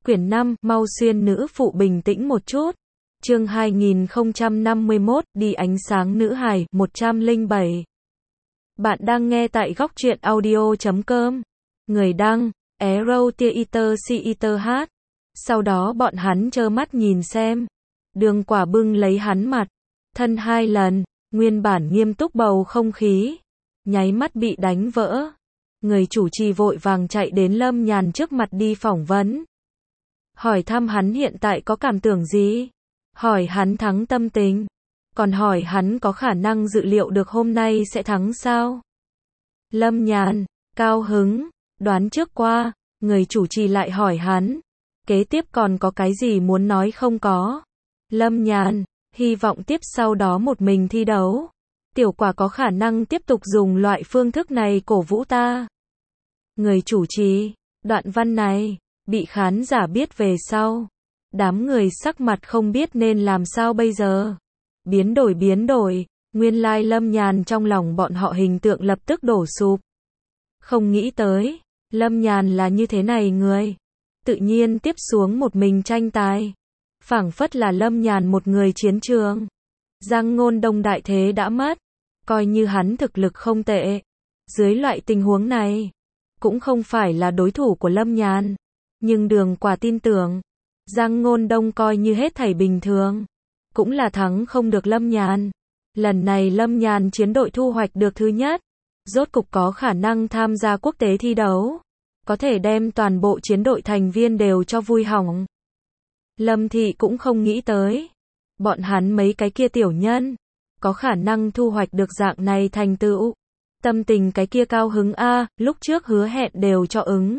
Quyển 5, mau xuyên nữ phụ bình tĩnh một chút. Chương 2051, đi ánh sáng nữ hài, 107. Bạn đang nghe tại góc truyện audio.com. Người đăng, Arrow Theater. Sau đó bọn hắn trơ mắt nhìn xem. Đường Quả bưng lấy hắn mặt. Thân hai lần, nguyên bản nghiêm túc bầu không khí. Nháy mắt bị đánh vỡ. Người chủ trì vội vàng chạy đến Lâm Nhàn trước mặt đi phỏng vấn. Hỏi thăm hắn hiện tại có cảm tưởng gì? Hỏi hắn thắng tâm tình? Còn hỏi hắn có khả năng dự liệu được hôm nay sẽ thắng sao? Lâm Nhàn, cao hứng, đoán trước qua, người chủ trì lại hỏi hắn. Kế tiếp còn có cái gì muốn nói không có? Lâm Nhàn, hy vọng tiếp sau đó một mình thi đấu. Tiểu Quả có khả năng tiếp tục dùng loại phương thức này cổ vũ ta. Người chủ trì, đoạn văn này bị khán giả biết về sau. Đám người sắc mặt không biết nên làm sao bây giờ. Biến đổi, nguyên lai Lâm Nhàn trong lòng bọn họ hình tượng lập tức đổ sụp. Không nghĩ tới, Lâm Nhàn là như thế này người. Tự nhiên tiếp xuống một mình tranh tài. Phảng phất là Lâm Nhàn một người chiến trường. Giang Ngôn Đông đại thế đã mất. Coi như hắn thực lực không tệ. Dưới loại tình huống này, cũng không phải là đối thủ của Lâm Nhàn. Nhưng Đường Quả tin tưởng, Giang Ngôn Đông coi như hết thảy bình thường, cũng là thắng không được Lâm Nhàn. Lần này Lâm Nhàn chiến đội thu hoạch được thứ nhất, rốt cục có khả năng tham gia quốc tế thi đấu, có thể đem toàn bộ chiến đội thành viên đều cho vui hỏng. Lâm Thị cũng không nghĩ tới, bọn hắn mấy cái kia tiểu nhân, có khả năng thu hoạch được dạng này thành tựu. Tâm tình cái kia cao hứng a, lúc trước hứa hẹn đều cho ứng.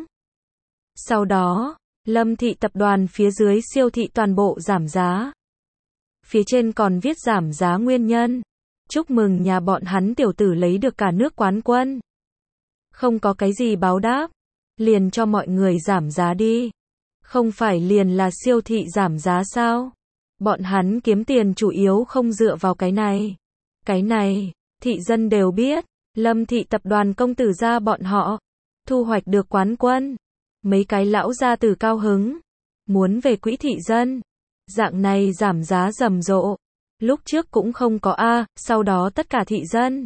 Sau đó, Lâm Thị tập đoàn phía dưới siêu thị toàn bộ giảm giá. Phía trên còn viết giảm giá nguyên nhân. Chúc mừng nhà bọn hắn tiểu tử lấy được cả nước quán quân. Không có cái gì báo đáp, liền cho mọi người giảm giá đi. Không phải liền là siêu thị giảm giá sao? Bọn hắn kiếm tiền chủ yếu không dựa vào cái này. Cái này, thị dân đều biết, Lâm Thị tập đoàn công tử gia bọn họ thu hoạch được quán quân. Mấy cái lão gia tử cao hứng, muốn về quỹ thị dân. Dạng này giảm giá rầm rộ. Lúc trước cũng không có a, sau đó tất cả thị dân,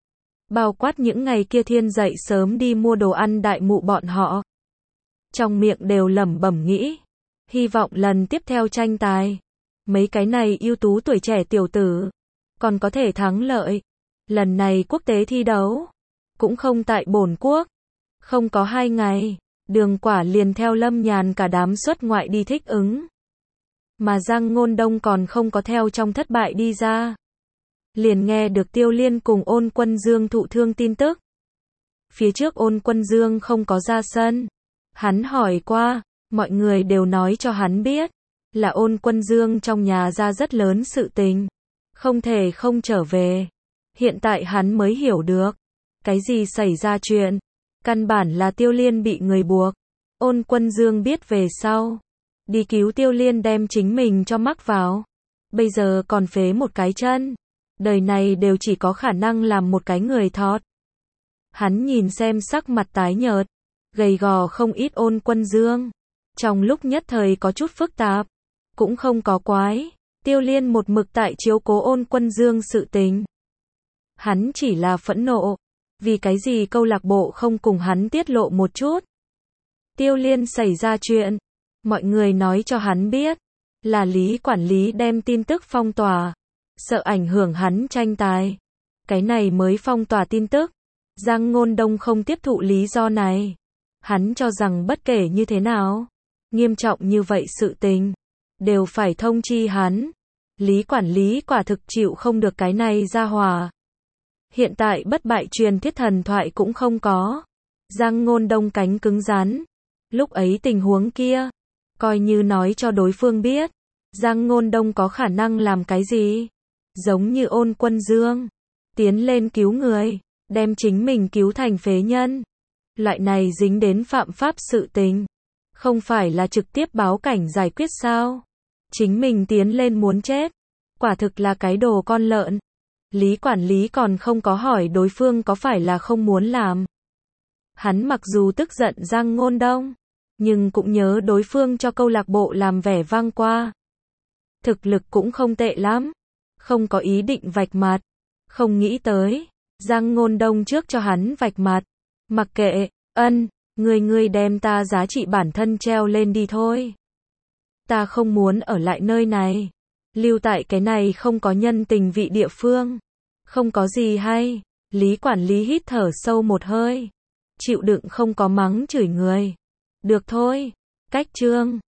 bao quát những ngày kia thiên dậy sớm đi mua đồ ăn đại mụ bọn họ, trong miệng đều lẩm bẩm nghĩ, hy vọng lần tiếp theo tranh tài, mấy cái này ưu tú tuổi trẻ tiểu tử còn có thể thắng lợi. Lần này quốc tế thi đấu cũng không tại bổn quốc. Không có 2 ngày, Đường Quả liền theo Lâm Nhàn cả đám xuất ngoại đi thích ứng. Mà Giang Ngôn Đông còn không có theo trong thất bại đi ra. Liền nghe được Tiêu Liên cùng Ôn Quân Dương thụ thương tin tức. Phía trước Ôn Quân Dương không có ra sân. Hắn hỏi qua, mọi người đều nói cho hắn biết, là Ôn Quân Dương trong nhà ra rất lớn sự tình, không thể không trở về. Hiện tại hắn mới hiểu được, cái gì xảy ra chuyện. Căn bản là Tiêu Liên bị người buộc. Ôn Quân Dương biết về sau, đi cứu Tiêu Liên đem chính mình cho mắc vào. Bây giờ còn phế một cái chân. Đời này đều chỉ có khả năng làm một cái người thọt. Hắn nhìn xem sắc mặt tái nhợt, gầy gò không ít Ôn Quân Dương. Trong lúc nhất thời có chút phức tạp, cũng không có quái. Tiêu Liên một mực tại chiếu cố Ôn Quân Dương sự tình. Hắn chỉ là phẫn nộ. Vì cái gì câu lạc bộ không cùng hắn tiết lộ một chút. Tiêu Liên xảy ra chuyện. Mọi người nói cho hắn biết. Là Lý quản lý đem tin tức phong tỏa. Sợ ảnh hưởng hắn tranh tài. Cái này mới phong tỏa tin tức. Giang Ngôn Đông không tiếp thụ lý do này. Hắn cho rằng bất kể như thế nào, nghiêm trọng như vậy sự tình, đều phải thông chi hắn. Lý quản lý quả thực chịu không được cái này ra hòa. Hiện tại bất bại truyền thuyết thần thoại cũng không có. Giang Ngôn Đông cánh cứng rắn. Lúc ấy tình huống kia, coi như nói cho đối phương biết, Giang Ngôn Đông có khả năng làm cái gì? Giống như Ôn Quân Dương, tiến lên cứu người, đem chính mình cứu thành phế nhân. Loại này dính đến phạm pháp sự tình, không phải là trực tiếp báo cảnh giải quyết sao? Chính mình tiến lên muốn chết, quả thực là cái đồ con lợn. Lý quản lý còn không có hỏi đối phương có phải là không muốn làm. Hắn mặc dù tức giận Giang Ngôn Đông, nhưng cũng nhớ đối phương cho câu lạc bộ làm vẻ vang qua. Thực lực cũng không tệ lắm. Không có ý định vạch mặt. Không nghĩ tới. Giang Ngôn Đông trước cho hắn vạch mặt. Mặc kệ, ngươi đem ta giá trị bản thân treo lên đi thôi. Ta không muốn ở lại nơi này. Lưu tại cái này không có nhân tình vị địa phương. Không có gì hay. Lý quản lý hít thở sâu một hơi. Chịu đựng không có mắng chửi người. Được thôi. Cách chương.